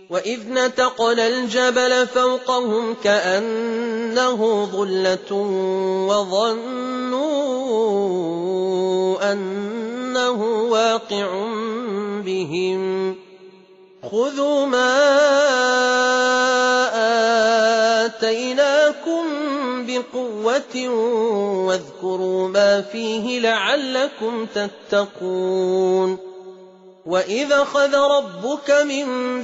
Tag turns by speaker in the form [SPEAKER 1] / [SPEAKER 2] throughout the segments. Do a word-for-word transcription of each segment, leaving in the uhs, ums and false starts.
[SPEAKER 1] وإذ نتقنا الجبل فوقهم كأنه ظلة وظنوا أنه واقع بهم خذوا ما آتيناكم بقوة واذكروا ما فيه لعلكم تتقون وإذ أخذ ربك من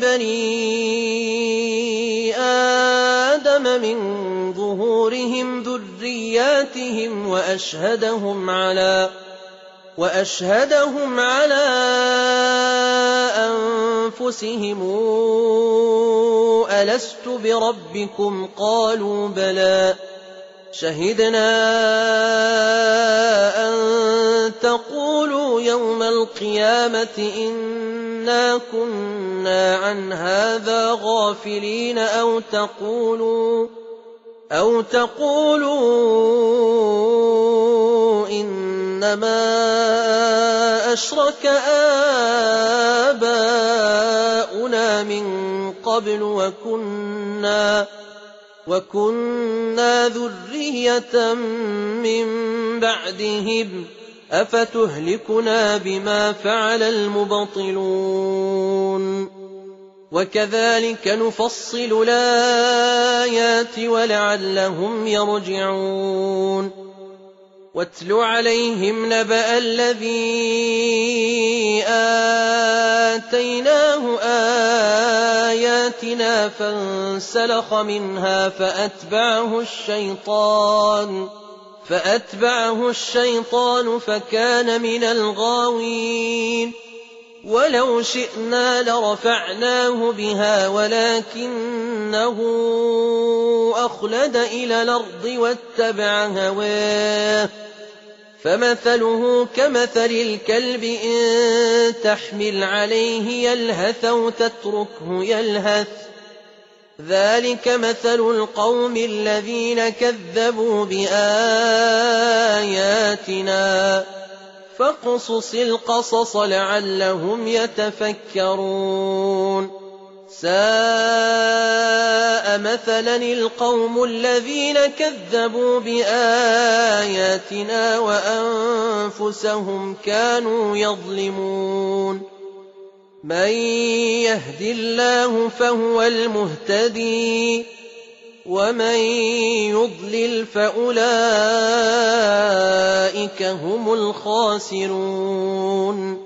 [SPEAKER 1] بني آدم من ظهورهم ذرياتهم وأشهدهم على وأشهدهم على أنفسهم ألست بربكم قالوا بلى شهدنا أن تقولوا يوم القيامة إنا كنا عن هذا غافلين أو تقولوا أو تقولوا إنما أشرك آباؤنا من قبل وكنا وكنا ذرية من بعدهم أفتهلكنا بما فعل المبطلون وكذلك نفصل الآيات ولعلهم يرجعون واتل عليهم نبأ الذي آتيناه آياتنا فانسلخ منها فأتبعه الشيطان فأتبعه الشيطان فكان من الغاوين ولو شئنا لرفعناه بها ولكنه أخلد إلى الأرض واتبع هواه فمثله كمثل الكلب إن تحمل عليه يلهث أو تتركه يلهث ذلك مثل القوم الذين كذبوا بآياتنا فاقصص القصص لعلهم يتفكرون ساء مثلا القوم الذين كذبوا بآياتنا وأنفسهم كانوا يظلمون من يهد الله فهو المهتدي ومن يضلل فأولئك هم الخاسرون